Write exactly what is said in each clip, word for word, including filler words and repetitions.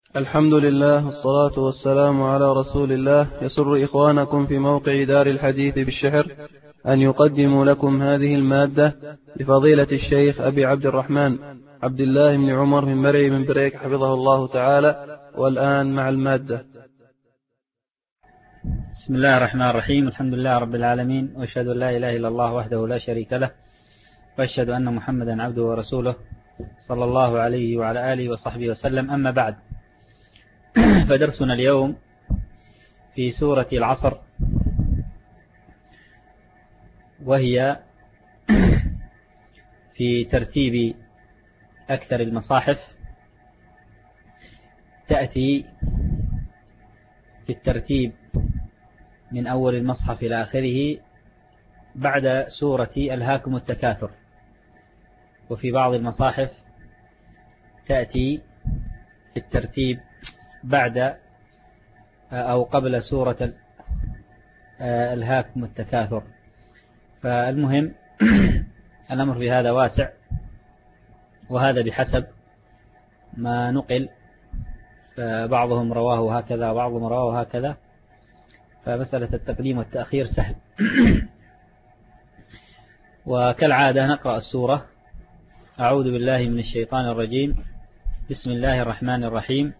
الحمد لله والصلاة والسلام على رسول الله. يسر إخوانكم في موقع دار الحديث بالشحر أن يقدموا لكم هذه المادة لفضيلة الشيخ أبي عبد الرحمن عبد الله بن عمر من مرعي من بريك حفظه الله تعالى. والآن مع المادة. بسم الله الرحمن الرحيم. الحمد لله رب العالمين، وأشهد أن لا إله إلا الله وحده لا شريك له، وأشهد أن محمدا عبده ورسوله صلى الله عليه وعلى آله وصحبه وسلم. أما بعد، فدرسنا اليوم في سورة العصر، وهي في ترتيب أكثر المصاحف، تأتي في الترتيب من أول المصحف إلى آخره بعد سورة ألهاكم التكاثر، وفي بعض المصاحف تأتي في الترتيب بعد أو قبل سورة ألهاكم التكاثر. فالمهم الأمر في هذا واسع، وهذا بحسب ما نقل، فبعضهم رواه هكذا وبعضهم رواه هكذا، فمسألة التقديم والتأخير سهل. وكالعادة نقرأ السورة. أعوذ بالله من الشيطان الرجيم. بسم الله الرحمن الرحيم.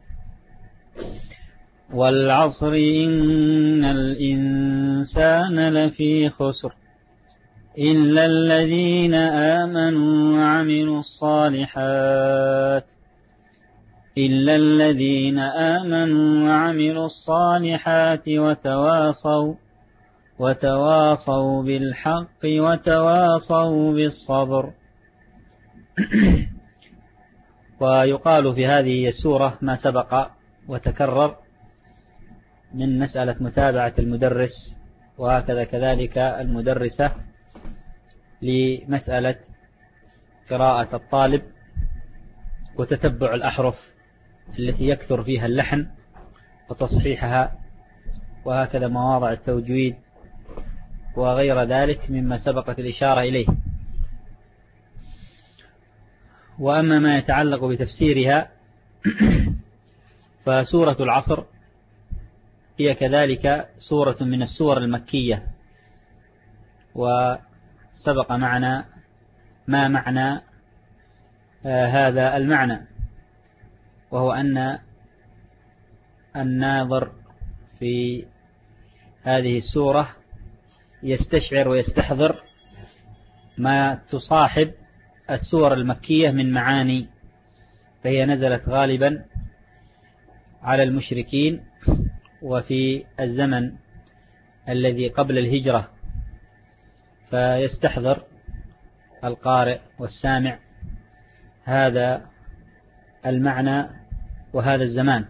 والعصر إن الإنسان لفي خسر إلا الذين آمنوا وعملوا الصالحات إلا الذين آمنوا وعملوا الصالحات وتواصوا وتواصوا بالحق وتواصوا بالصبر. ويقال في هذه السورة ما سبق وتكرر من مسألة متابعة المدرس، وهكذا كذلك المدرسة لمسألة قراءة الطالب وتتبع الأحرف التي يكثر فيها اللحن وتصحيحها، وهكذا مواضع التوجويد وغير ذلك مما سبقت الإشارة إليه. وأما ما يتعلق بتفسيرها فسورة العصر هي كذلك سورة من السور المكية، وسبق معنا ما معنى آه هذا المعنى، وهو أن الناظر في هذه السورة يستشعر ويستحضر ما تصاحب السور المكية من معاني، فهي نزلت غالبا على المشركين وفي الزمن الذي قبل الهجرة، فيستحضر القارئ والسامع هذا المعنى وهذا الزمان.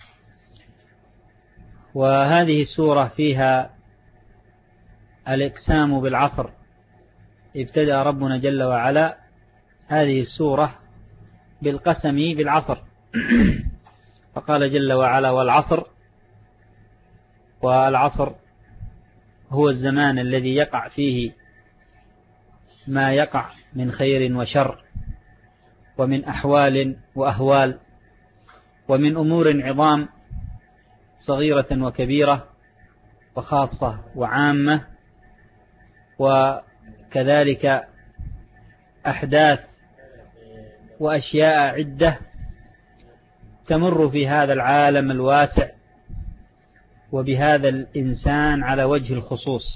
وهذه السورة فيها الإقسام بالعصر. ابتدأ ربنا جل وعلا هذه السورة بالقسم بالعصر، فقال جل وعلا والعصر. والعصر هو الزمان الذي يقع فيه ما يقع من خير وشر، ومن أحوال وأهوال، ومن أمور عظام صغيرة وكبيرة وخاصة وعامة، وكذلك أحداث وأشياء عدة تمر في هذا العالم الواسع وبهذا الإنسان على وجه الخصوص.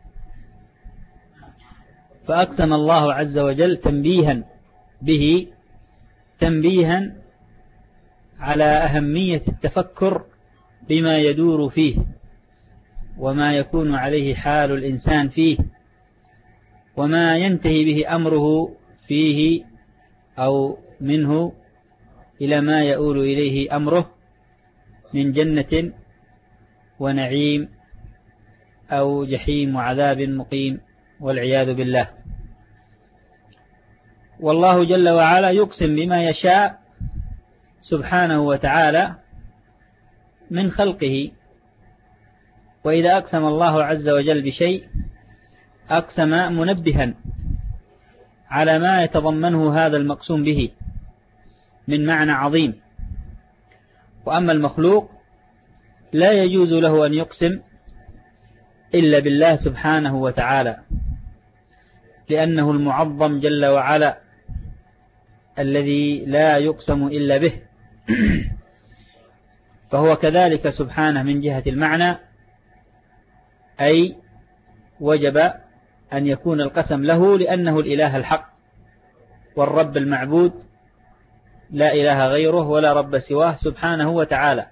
فأقسم الله عز وجل تنبيها به، تنبيها على أهمية التفكر بما يدور فيه وما يكون عليه حال الإنسان فيه، وما ينتهي به أمره فيه أو منه إلى ما يؤول إليه أمره من جنة ونعيم أو جحيم وعذاب مقيم والعياذ بالله. والله جل وعلا يقسم بما يشاء سبحانه وتعالى من خلقه، وإذا أقسم الله عز وجل بشيء أقسم منبها على ما يتضمنه هذا المقسوم به من معنى عظيم. وأما المخلوق لا يجوز له أن يقسم إلا بالله سبحانه وتعالى، لأنه المعظم جل وعلا الذي لا يقسم إلا به. فهو كذلك سبحانه من جهة المعنى، أي وجب أن يكون القسم له لأنه الإله الحق والرب المعبود، لا إله غيره ولا رب سواه سبحانه وتعالى.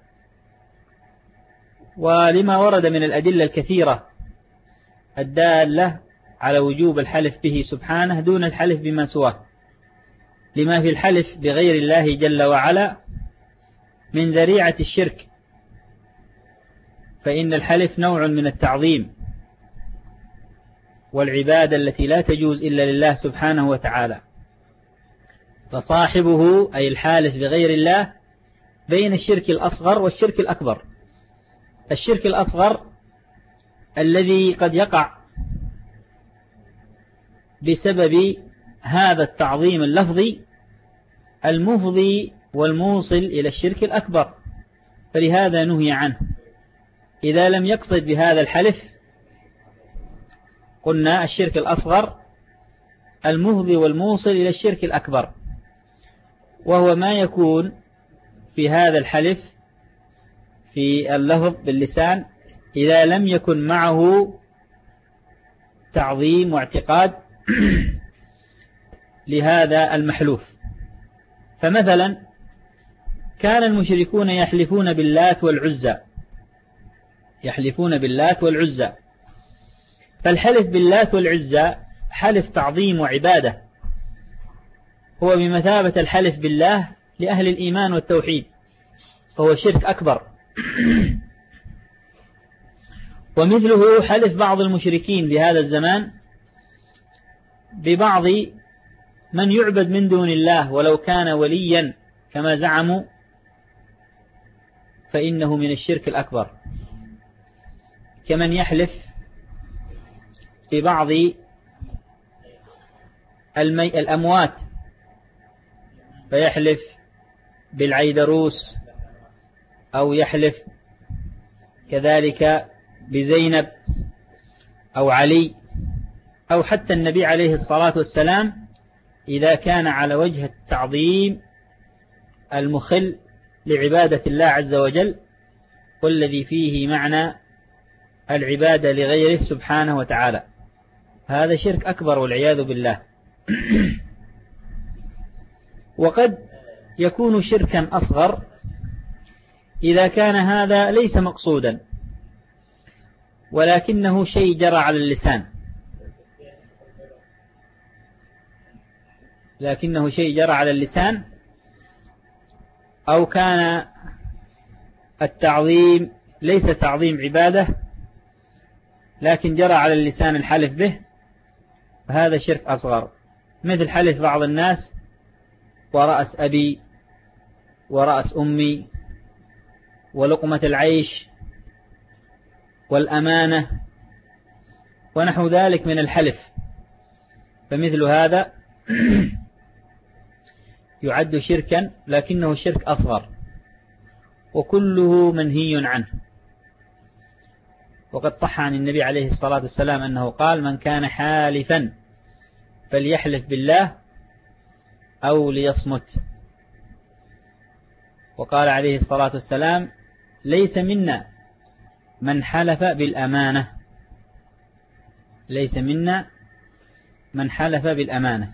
ولما ورد من الأدلة الكثيرة الدالة على وجوب الحلف به سبحانه دون الحلف بما سواه، لما في الحلف بغير الله جل وعلا من ذريعة الشرك، فإن الحلف نوع من التعظيم والعبادة التي لا تجوز إلا لله سبحانه وتعالى. فصاحبه أي الحالف بغير الله بين الشرك الأصغر والشرك الأكبر. الشرك الأصغر الذي قد يقع بسبب هذا التعظيم اللفظي المفضي والموصل إلى الشرك الأكبر، فلهذا نهي عنه. إذا لم يقصد بهذا الحلف قلنا الشرك الأصغر المفضي والموصل إلى الشرك الأكبر، وهو ما يكون في هذا الحلف في اللفظ باللسان إذا لم يكن معه تعظيم واعتقاد لهذا المحلوف. فمثلا كان المشركون يحلفون باللات والعزى، يحلفون باللات والعزى، فالحلف باللات والعزى حلف تعظيم وعبادة، هو بمثابة الحلف بالله لأهل الإيمان والتوحيد، فهو شرك أكبر. ومثله حلف بعض المشركين بهذا الزمان ببعض من يعبد من دون الله ولو كان وليا كما زعموا، فإنه من الشرك الأكبر، كمن يحلف ببعض المي الأموات، فيحلف بالعيدروس أو يحلف كذلك بزينب أو علي أو حتى النبي عليه الصلاة والسلام إذا كان على وجه التعظيم المخل لعبادة الله عز وجل، والذي فيه معنى العبادة لغيره سبحانه وتعالى. هذا شرك أكبر والعياذ بالله. وقد يكون شركا أصغر إذا كان هذا ليس مقصودا ولكنه شيء جرى على اللسان، لكنه شيء جرى على اللسان أو كان التعظيم ليس تعظيم عبادة لكن جرى على اللسان الحلف به، فهذا شرك أصغر، مثل حلف بعض الناس ورأس أبي ورأس أمي ولقمة العيش والأمانة ونحو ذلك من الحلف، فمثل هذا يعد شركا لكنه شرك أصغر، وكله منهي عنه. وقد صح عن النبي عليه الصلاة والسلام أنه قال: من كان حالفا فليحلف بالله أو ليصمت. وقال عليه الصلاة والسلام: ليس منا من حلف بالأمانة، ليس منا من حلف بالأمانة.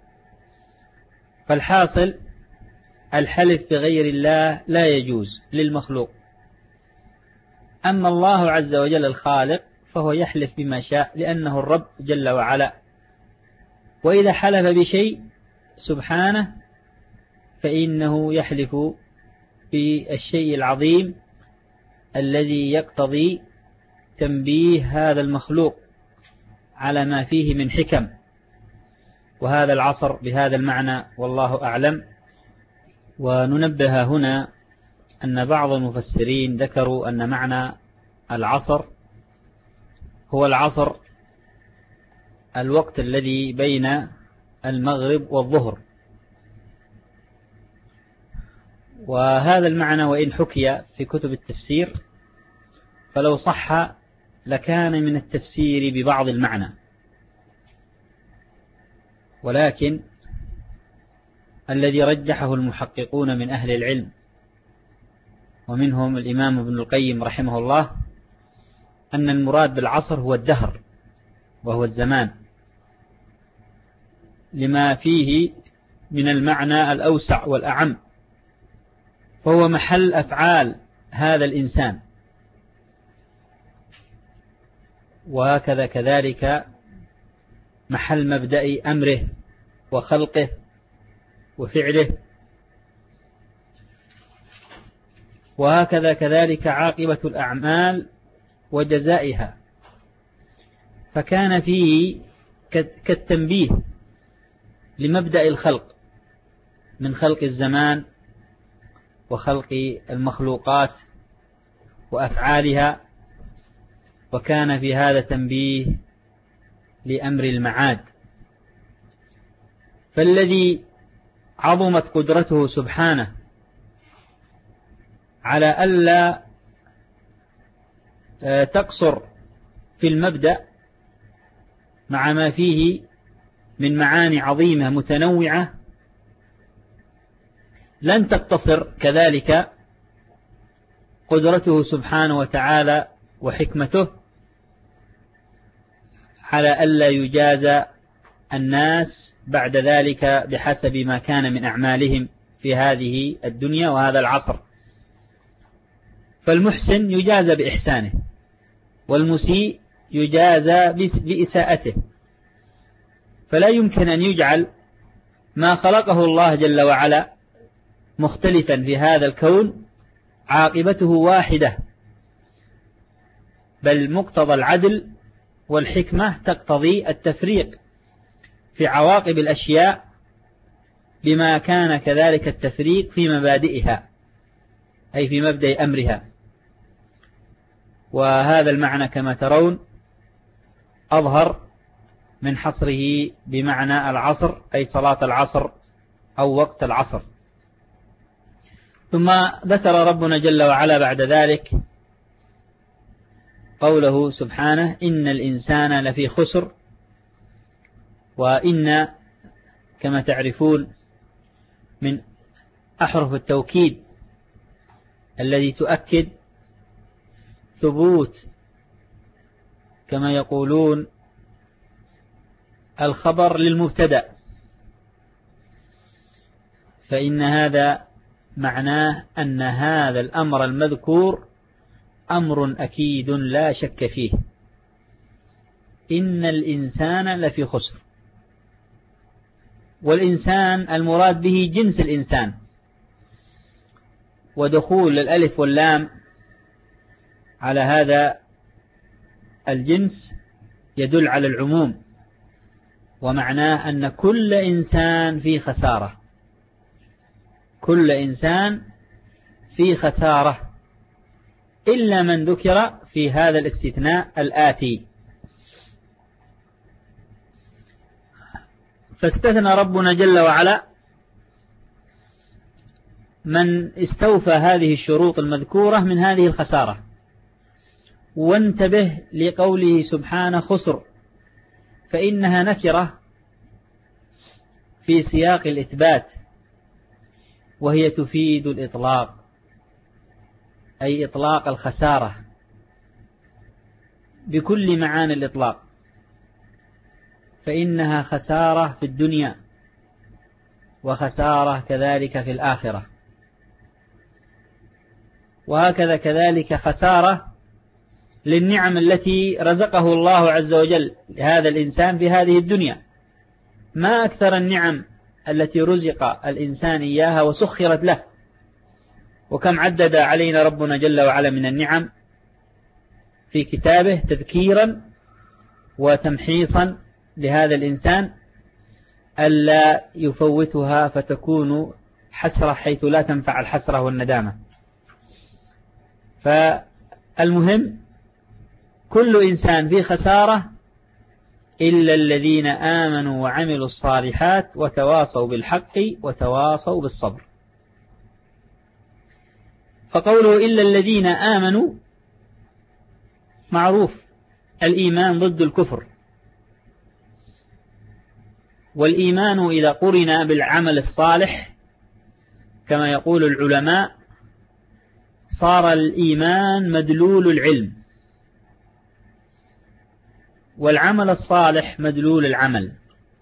فالحاصل الحلف بغير الله لا يجوز للمخلوق. أما الله عز وجل الخالق فهو يحلف بما شاء لأنه الرب جل وعلا، وإذا حلف بشيء سبحانه فإنه يحلف بالشيء العظيم الذي يقتضي تنبيه هذا المخلوق على ما فيه من حكم. وهذا العصر بهذا المعنى والله أعلم. وننبه هنا أن بعض المفسرين ذكروا أن معنى العصر هو العصر الوقت الذي بين المغرب والظهر، وهذا المعنى وإن حكي في كتب التفسير فلو صح لكان من التفسير ببعض المعنى، ولكن الذي رجحه المحققون من أهل العلم ومنهم الإمام ابن القيم رحمه الله أن المراد بالعصر هو الدهر وهو الزمان، لما فيه من المعنى الأوسع والأعم، فهو محل أفعال هذا الإنسان، وهكذا كذلك محل مبدأ أمره وخلقه وفعله، وهكذا كذلك عاقبة الأعمال وجزائها، فكان فيه كالتنبيه لمبدأ الخلق من خلق الزمان وخلق المخلوقات وأفعالها، وكان في هذا تنبيه لأمر المعاد. فالذي عظمت قدرته سبحانه على ألا تقصر في المبدأ مع ما فيه من معاني عظيمة متنوعة، لن تقتصر كذلك قدرته سبحانه وتعالى وحكمته على ألا يجازى الناس بعد ذلك بحسب ما كان من أعمالهم في هذه الدنيا وهذا العصر. فالمحسن يجازى بإحسانه، والمسيء يجازى بإساءته، فلا يمكن أن يجعل ما خلقه الله جل وعلا مختلفا في هذا الكون عاقبته واحدة، بل مقتضى العدل والحكمة تقتضي التفريق في عواقب الأشياء بما كان كذلك التفريق في مبادئها، أي في مبدأ أمرها. وهذا المعنى كما ترون أظهر من حصره بمعنى العصر، أي صلاة العصر أو وقت العصر. ثم ذكر ربنا جل وعلا بعد ذلك قوله سبحانه: إن الإنسان لفي خسر. وإن كما تعرفون من أحرف التوكيد الذي تؤكد ثبوت كما يقولون الخبر للمبتدأ، فإن هذا معناه أن هذا الأمر المذكور أمر أكيد لا شك فيه. إن الإنسان لفي خسر، والإنسان المراد به جنس الإنسان، ودخول الألف واللام على هذا الجنس يدل على العموم، ومعناه أن كل إنسان في خسارة، كل إنسان في خسارة إلا من ذكر في هذا الاستثناء الآتي. فاستثنى ربنا جل وعلا من استوفى هذه الشروط المذكورة من هذه الخسارة. وانتبه لقوله سبحانه خسر، فإنها نكرة في سياق الإثبات، وهي تفيد الإطلاق، أي إطلاق الخسارة بكل معاني الإطلاق، فإنها خسارة في الدنيا وخسارة كذلك في الآخرة، وهكذا كذلك خسارة للنعم التي رزقه الله عز وجل لهذا الإنسان في هذه الدنيا. ما أكثر النعم التي رزق الإنسان إياها وسخرت له، وكم عدد علينا ربنا جل وعلا من النعم في كتابه تذكيرا وتمحيصا لهذا الإنسان ألا يفوتها فتكون حسرة حيث لا تنفع الحسرة والندامة. فالمهم كل إنسان في خسارة إلا الذين آمنوا وعملوا الصالحات وتواصوا بالحق وتواصوا بالصبر. فقوله إلا الذين آمنوا معروف، الإيمان ضد الكفر، والإيمان إذا قرن بالعمل الصالح كما يقول العلماء صار الإيمان مدلول العلم، والعمل الصالح مدلول العمل،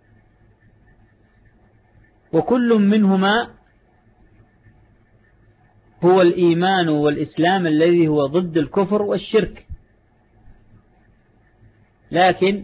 وكل منهما هو الإيمان والإسلام الذي هو ضد الكفر والشرك. لكن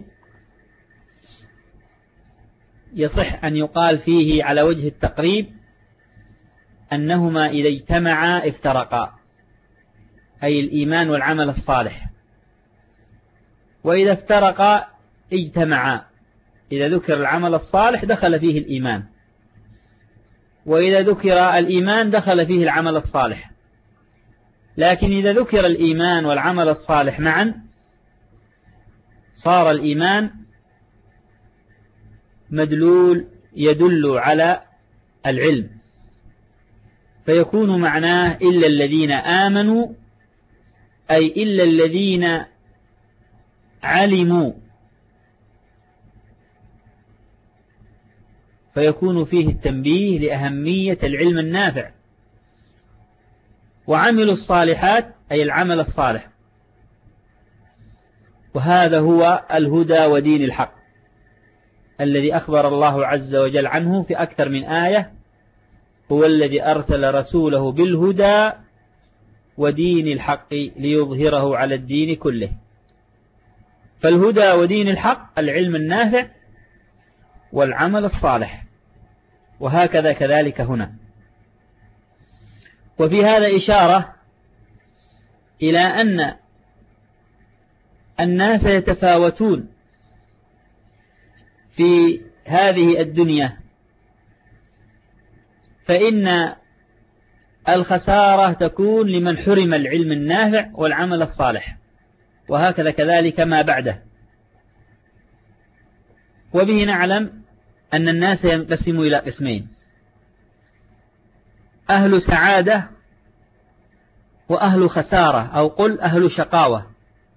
يصح أن يقال فيه على وجه التقريب أنهما إذا اجتمعا افترقا، أي الإيمان والعمل الصالح، وإذا افترقا اجتمعا. إذا ذكر العمل الصالح دخل فيه الإيمان، وإذا ذكر الإيمان دخل فيه العمل الصالح. لكن إذا ذكر الإيمان والعمل الصالح معا صار الإيمان مدلول يدل على العلم، فيكون معناه إلا الذين آمنوا، أي إلا الذين علموا، فيكون فيه التنبيه لأهمية العلم النافع، وعملوا الصالحات أي العمل الصالح. وهذا هو الهدى ودين الحق الذي أخبر الله عز وجل عنه في أكثر من آية، هو الذي أرسل رسوله بالهدى ودين الحق ليظهره على الدين كله. فالهدى ودين الحق العلم النافع والعمل الصالح، وهكذا كذلك هنا. وفي هذا إشارة إلى أن الناس يتفاوتون في هذه الدنيا، فإن الخسارة تكون لمن حرم العلم النافع والعمل الصالح، وهكذا كذلك ما بعده. وبه نعلم أن الناس ينقسموا إلى قسمين: أهل سعادة وأهل خسارة، أو قل أهل شقاوة.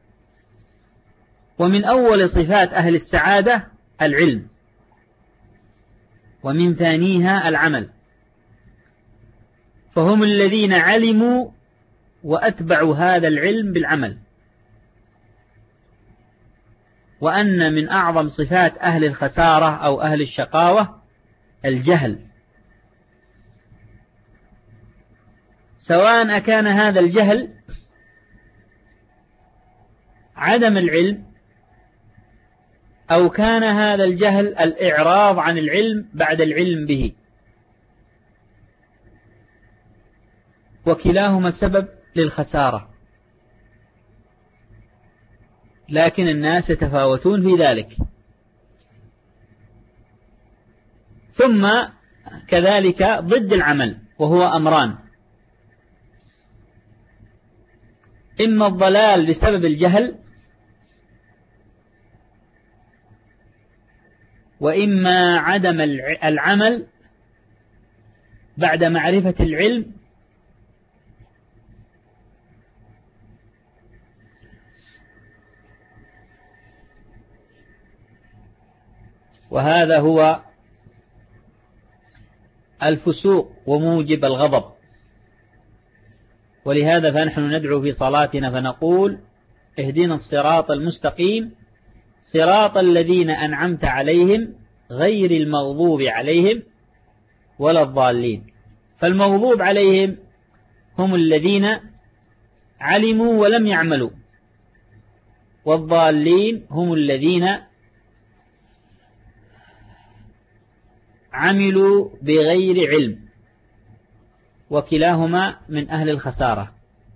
ومن أول صفات أهل السعادة العلم، ومن ثانيها العمل، فهم الذين علموا وأتبعوا هذا العلم بالعمل. وأن من أعظم صفات أهل الخسارة أو أهل الشقاوة الجهل، سواء أكان هذا الجهل عدم العلم، أو كان هذا الجهل الإعراض عن العلم بعد العلم به، وكلاهما سبب للخسارة. لكن الناس يتفاوتون في ذلك. ثم كذلك ضد العمل، وهو أمران: إما الضلال بسبب الجهل، وإما عدم العمل بعد معرفة العلم. وهذا هو الفسوق وموجب الغضب. ولهذا فنحن ندعو في صلاتنا فنقول: اهدنا الصراط المستقيم صراط الذين أنعمت عليهم غير المغضوب عليهم ولا الضالين. فالمغضوب عليهم هم الذين علموا ولم يعملوا، والضالين هم الذين عملوا بغير علم، وكلاهما من أهل الخسارة.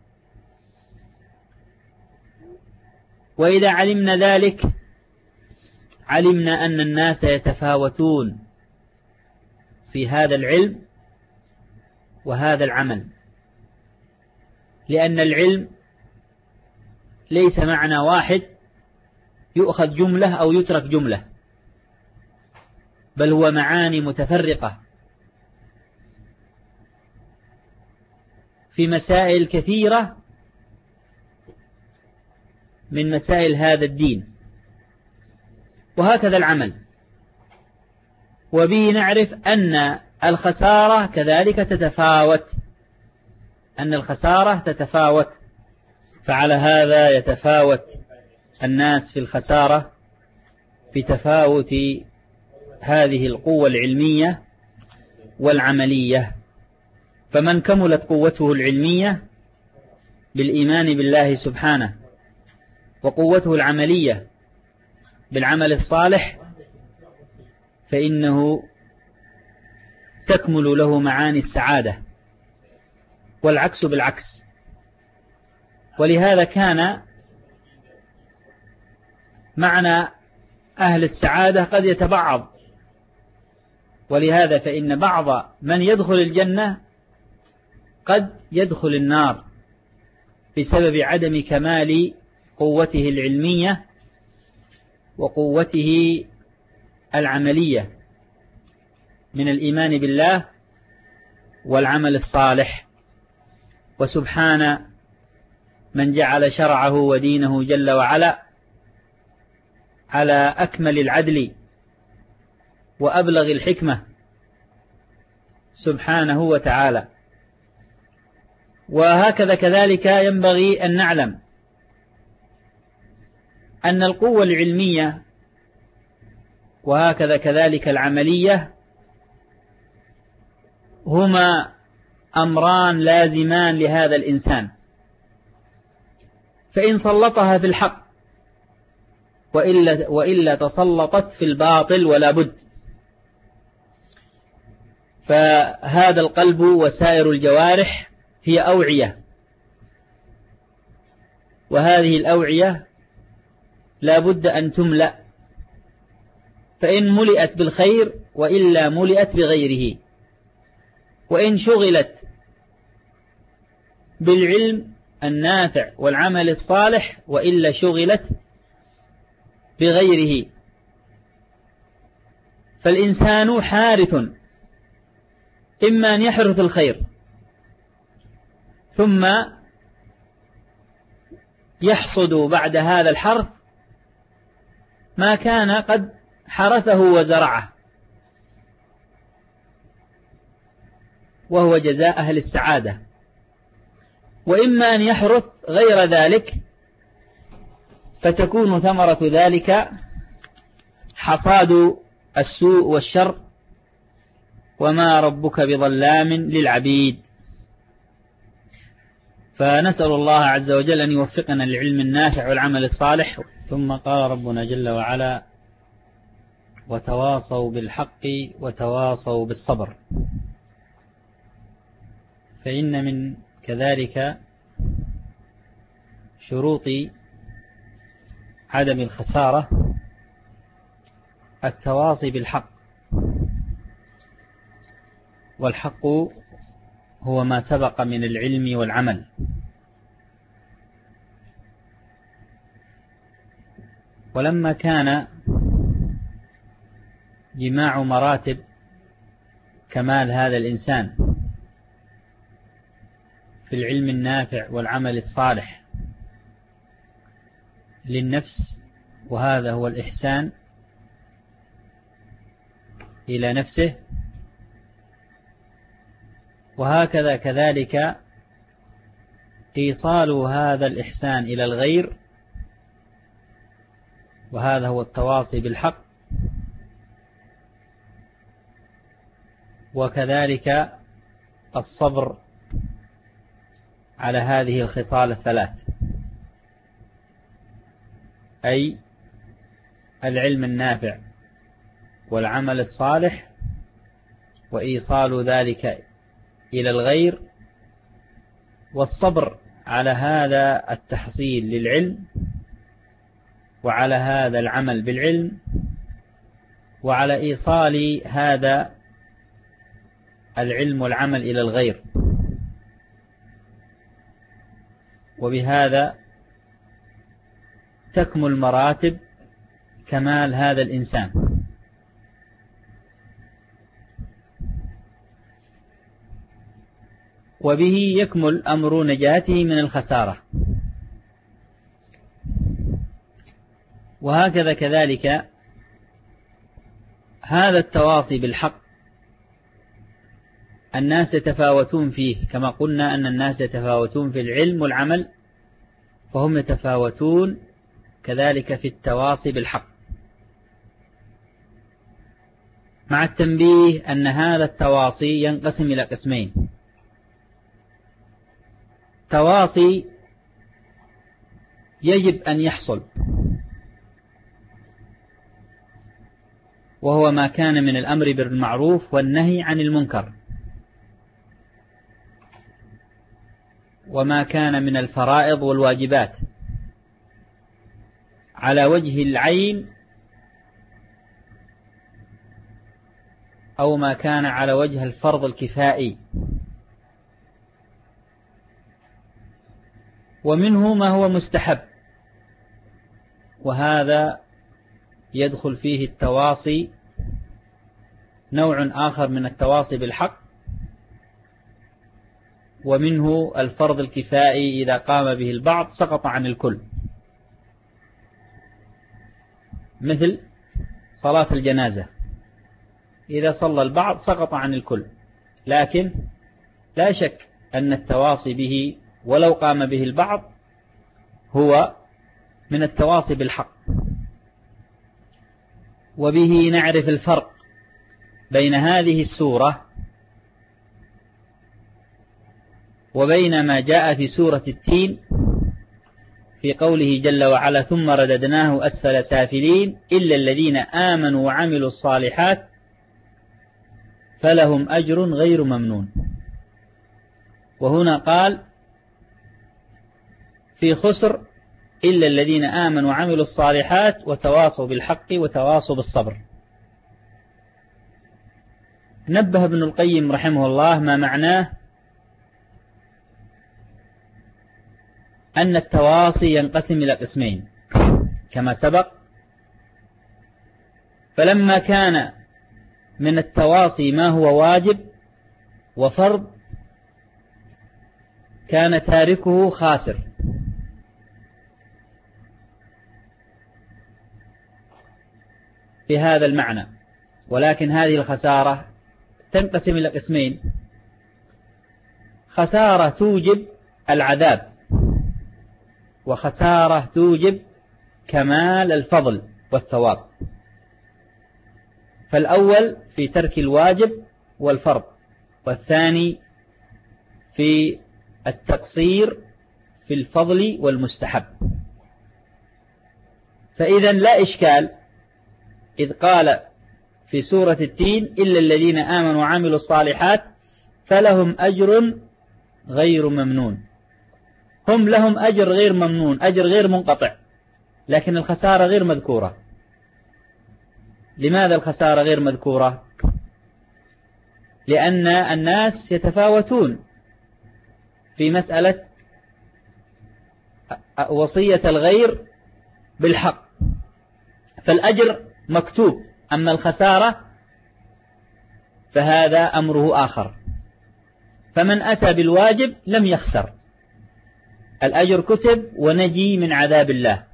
وإذا علمنا ذلك علمنا أن الناس يتفاوتون في هذا العلم وهذا العمل، لأن العلم ليس معنى واحد يؤخذ جملة أو يترك جملة، بل هو معاني متفرقة. في مسائل كثيرة من مسائل هذا الدين، وهكذا العمل. وبه نعرف أن الخسارة كذلك تتفاوت، أن الخسارة تتفاوت، فعلى هذا يتفاوت الناس في الخسارة بتفاوت هذه القوة العلمية والعملية. فمن كملت قوته العلمية بالإيمان بالله سبحانه، وقوته العملية بالعمل الصالح، فإنه تكمل له معاني السعادة، والعكس بالعكس. ولهذا كان معنى أهل السعادة قد يتبعض، ولهذا فإن بعض من يدخل الجنة قد يدخل النار بسبب عدم كمال قوته العلمية وقوته العملية من الإيمان بالله والعمل الصالح. وسبحان من جعل شرعه ودينه جل وعلا على أكمل العدل وأبلغ الحكمة سبحانه وتعالى. وهكذا كذلك ينبغي أن نعلم أن القوة العلمية وهكذا كذلك العملية هما أمران لازمان لهذا الإنسان، فإن سلطها في الحق وإلا, وإلا تسلطت في الباطل ولا بد. فهذا القلب وسائر الجوارح هي أوعية، وهذه الأوعية لا بد أن تملأ، فإن ملئت بالخير وإلا ملئت بغيره، وإن شغلت بالعلم النافع والعمل الصالح وإلا شغلت بغيره. فالإنسان حارث، إما أن يحرث الخير ثم يحصد بعد هذا الحرث ما كان قد حرثه وزرعه، وهو جزاء أهل السعادة، وإما أن يحرث غير ذلك فتكون ثمرة ذلك حصاد السوء والشر، وما ربك بظلام للعبيد. فنسأل الله عز وجل أن يوفقنا للعلم النافع والعمل الصالح. ثم قال ربنا جل وعلا: وتواصوا بالحق وتواصوا بالصبر. فإن من كذلك شروط عدم الخسارة التواصي بالحق، والحق هو ما سبق من العلم والعمل. ولما كان جماع مراتب كمال هذا الإنسان في العلم النافع والعمل الصالح للنفس، وهذا هو الإحسان إلى نفسه، وهكذا كذلك إيصال هذا الإحسان إلى الغير، وهذا هو التواصي بالحق، وكذلك الصبر على هذه الخصال الثلاث، أي العلم النافع والعمل الصالح وإيصال ذلك إلى الغير، والصبر على هذا التحصيل للعلم وعلى هذا العمل بالعلم وعلى إيصال هذا العلم والعمل إلى الغير. وبهذا تكمل مراتب كمال هذا الإنسان. وبه يكمل أمر نجاته من الخسارة. وهكذا كذلك هذا التواصي بالحق الناس يتفاوتون فيه، كما قلنا أن الناس يتفاوتون في العلم والعمل، فهم يتفاوتون كذلك في التواصي بالحق، مع التنبيه أن هذا التواصي ينقسم إلى قسمين: تواصي يجب أن يحصل، وهو ما كان من الأمر بالمعروف والنهي عن المنكر، وما كان من الفرائض والواجبات على وجه العين أو ما كان على وجه الفرض الكفائي، ومنه ما هو مستحب، وهذا يدخل فيه التواصي نوع آخر من التواصي بالحق، ومنه الفرض الكفائي إذا قام به البعض سقط عن الكل، مثل صلاة الجنازة، إذا صلى البعض سقط عن الكل، لكن لا شك أن التواصي به ولو قام به البعض هو من التواصي بالحق. وبه نعرف الفرق بين هذه السورة وبين ما جاء في سورة التين في قوله جل وعلا: ثم رددناه أسفل سافلين إلا الذين آمنوا وعملوا الصالحات فلهم أجر غير ممنون. وهنا قال في خسر إلا الذين آمنوا وعملوا الصالحات وتواصوا بالحق وتواصوا بالصبر. نبه ابن القيم رحمه الله ما معناه أن التواصي ينقسم إلى قسمين كما سبق، فلما كان من التواصي ما هو واجب وفرض كان تاركه خاسر، في هذا المعنى. ولكن هذه الخسارة تنقسم إلى قسمين: خسارة توجب العذاب، وخسارة توجب كمال الفضل والثواب. فالأول في ترك الواجب والفرض، والثاني في التقصير في الفضل والمستحب. فإذا لا إشكال إذ قال في سورة التين إلا الذين آمنوا وعملوا الصالحات فلهم أجر غير ممنون. هم لهم أجر غير ممنون، أجر غير منقطع، لكن الخسارة غير مذكورة. لماذا الخسارة غير مذكورة؟ لأن الناس يتفاوتون في مسألة وصية الغير بالحق، فالأجر مكتوب، أما الخسارة فهذا أمره آخر. فمن أتى بالواجب لم يخسر، الأجر كتب ونجي من عذاب الله.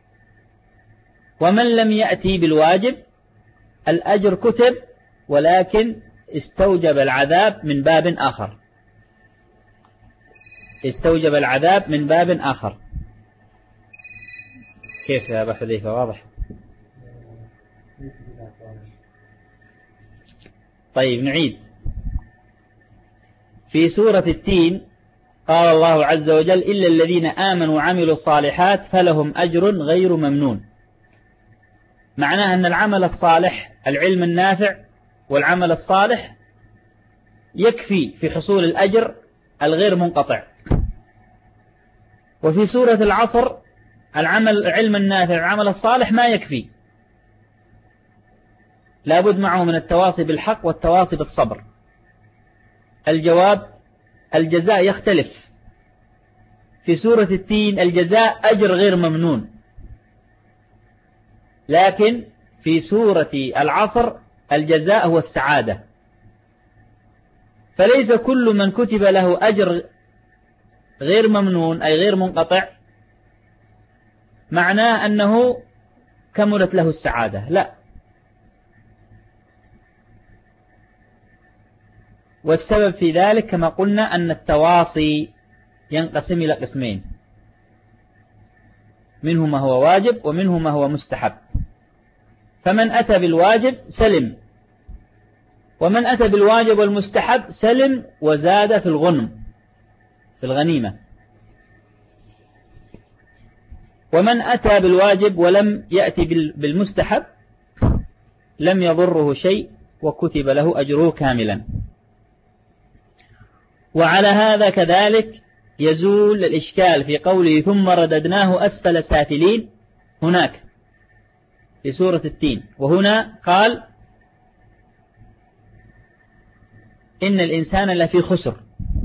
ومن لم يأتي بالواجب الأجر كتب ولكن استوجب العذاب من باب آخر، استوجب العذاب من باب آخر. كيف يا أبا حذيفة؟ واضح؟ طيب نعيد. في سورة التين قال الله عز وجل إلا الذين آمنوا وعملوا الصالحات فلهم أجر غير ممنون. معناه أن العمل الصالح، العلم النافع والعمل الصالح يكفي في حصول الأجر الغير منقطع. وفي سورة العصر العمل العلم النافع والعمل الصالح ما يكفي، لابد معه من التواصي بالحق والتواصي بالصبر. الجواب الجزاء يختلف. في سورة التين الجزاء أجر غير ممنون، لكن في سورة العصر الجزاء هو السعادة. فليس كل من كتب له أجر غير ممنون أي غير منقطع معناه أنه كملت له السعادة، لا. والسبب في ذلك كما قلنا أن التواصي ينقسم إلى قسمين، منه ما هو واجب ومنه ما هو مستحب. فمن أتى بالواجب سلم، ومن أتى بالواجب والمستحب سلم وزاد في الغنم في الغنيمة. ومن أتى بالواجب ولم يأتي بالمستحب لم يضره شيء وكتب له أجره كاملا. وعلى هذا كذلك يزول الإشكال في قوله ثم رددناه أسفل سافلين هناك في سورة التين. وهنا قال إن الإنسان لفي خسر،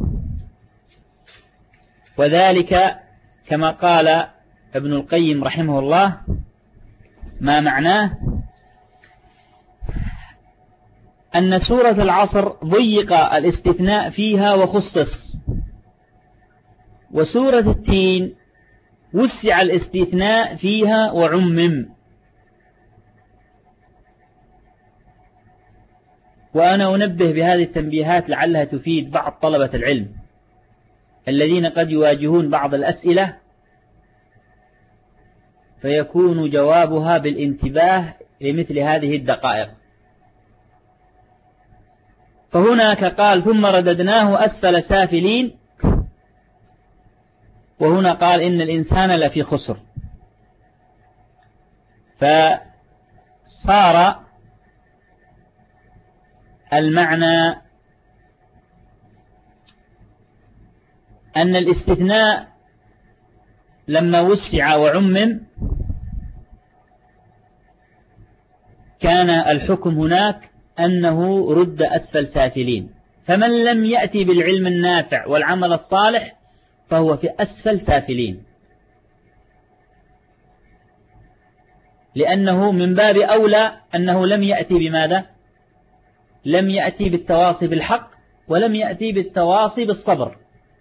وذلك كما قال ابن القيم رحمه الله ما معناه أن سورة العصر ضيق الاستثناء فيها وخصص، وسورة التين وسع الاستثناء فيها وعمم. وأنا أنبه بهذه التنبيهات لعلها تفيد بعض طلبة العلم الذين قد يواجهون بعض الأسئلة فيكون جوابها بالانتباه لمثل هذه الدقائق. فهناك قال ثم رددناه أسفل سافلين، وهنا قال إن الإنسان لفي خسر، فصار المعنى أن الاستثناء لما وسع وعمم كان الحكم هناك أنه رد أسفل سافلين. فمن لم يأتي بالعلم النافع والعمل الصالح فهو في أسفل سافلين، لأنه من باب أولى أنه لم يأتي بماذا؟ لم يأتي بالتواصي بالحق ولم يأتي بالتواصي بالصبر،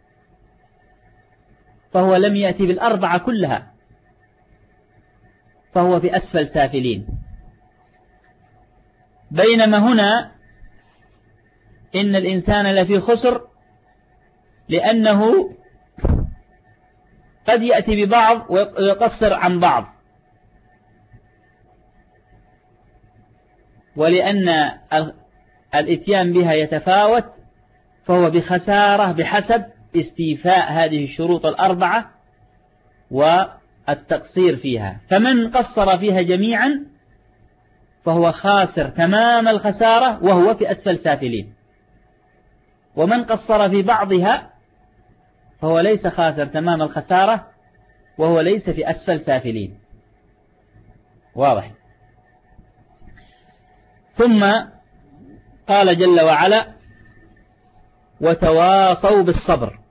فهو لم يأتي بالأربعة كلها، فهو في أسفل سافلين. بينما هنا إن الإنسان لفي خسر لأنه قد يأتي ببعض ويقصر عن بعض، ولأن الاتيان بها يتفاوت فهو بخسارة بحسب استيفاء هذه الشروط الأربعة والتقصير فيها. فمن قصر فيها جميعا فهو خاسر تمام الخسارة وهو في أسفل سافلين، ومن قصر في بعضها فهو ليس خاسر تمام الخسارة وهو ليس في أسفل سافلين. واضح؟ ثم قال جل وعلا وتواصوا بالصبر.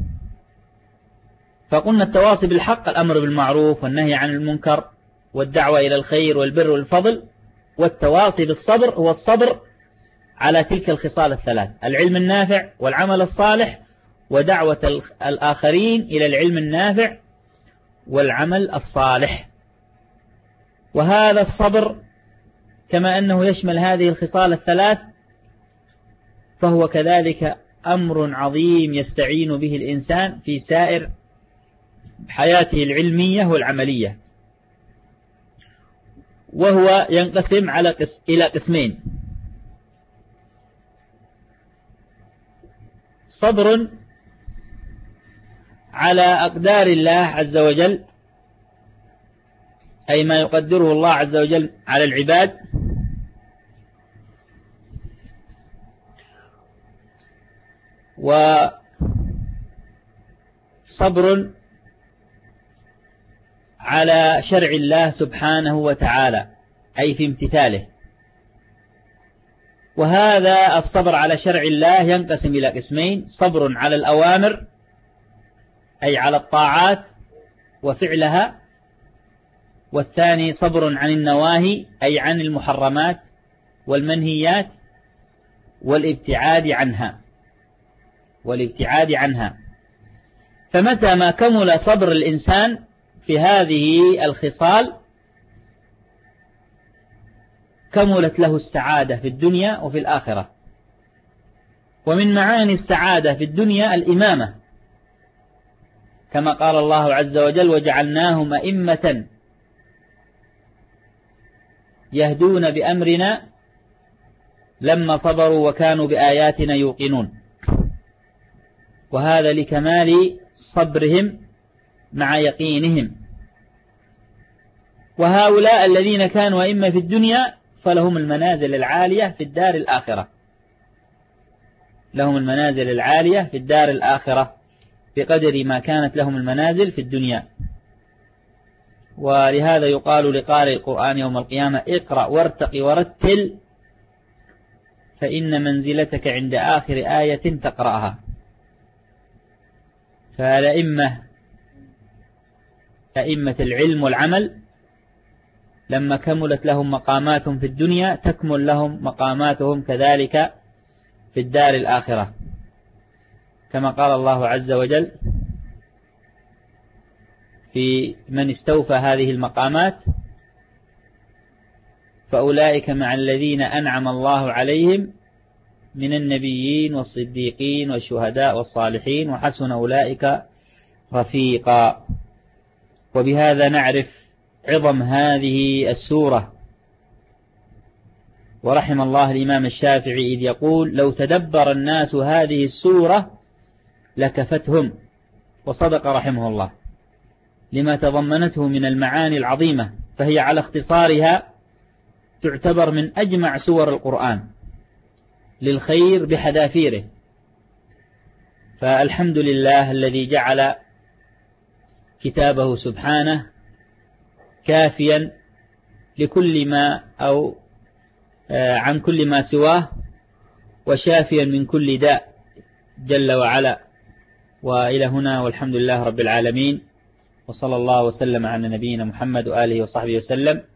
فقلنا التواصي بالحق الأمر بالمعروف والنهي عن المنكر والدعوة إلى الخير والبر والفضل، والتواصي بالصبر هو الصبر على تلك الخصال الثلاث: العلم النافع والعمل الصالح ودعوة الآخرين إلى العلم النافع والعمل الصالح. وهذا الصبر كما أنه يشمل هذه الخصال الثلاث فهو كذلك أمر عظيم يستعين به الإنسان في سائر حياته العلمية والعملية، وهو ينقسم على قس... إلى قسمين: صبر على أقدار الله عز وجل، أي ما يقدره الله عز وجل على العباد، وصبر على شرع الله سبحانه وتعالى أي في امتثاله. وهذا الصبر على شرع الله ينقسم إلى قسمين: صبر على الأوامر أي على الطاعات وفعلها، والثاني صبر عن النواهي أي عن المحرمات والمنهيات والابتعاد عنها. والابتعاد عنها. فمتى ما كمل صبر الإنسان في هذه الخصال كملت له السعادة في الدنيا وفي الآخرة. ومن معاني السعادة في الدنيا الإمامة، كما قال الله عز وجل: وجعلناهم أئمة يهدون بأمرنا لما صبروا وكانوا بآياتنا يوقنون. وهذا لكمال صبرهم مع يقينهم. وهؤلاء الذين كانوا أئمة في الدنيا فلهم المنازل العالية في الدار الآخرة، لهم المنازل العالية في الدار الآخرة بقدر ما كانت لهم المنازل في الدنيا. ولهذا يقال لقارئ القرآن يوم القيامة: اقرأ وارتقي ورتل فإن منزلتك عند آخر آية تقرأها. فالأئمة أئمة العلم والعمل لما كملت لهم مقاماتهم في الدنيا تكمل لهم مقاماتهم كذلك في الدار الآخرة، كما قال الله عز وجل في من استوفى هذه المقامات: فأولئك مع الذين أنعم الله عليهم من النبيين والصديقين والشهداء والصالحين وحسن أولئك رفيقا. وبهذا نعرف عظم هذه السورة. ورحم الله الإمام الشافعي إذ يقول: لو تدبر الناس هذه السورة لكفتهم. وصدق رحمه الله لما تضمنته من المعاني العظيمة، فهي على اختصارها تعتبر من أجمع سور القرآن للخير بحذافيره. فالحمد لله الذي جعل كتابه سبحانه كافيا لكل ما أو عن كل ما سواه، وشافيا من كل داء جل وعلا. وإلى هنا، والحمد لله رب العالمين، وصلى الله وسلم على نبينا محمد وآله وصحبه وسلم.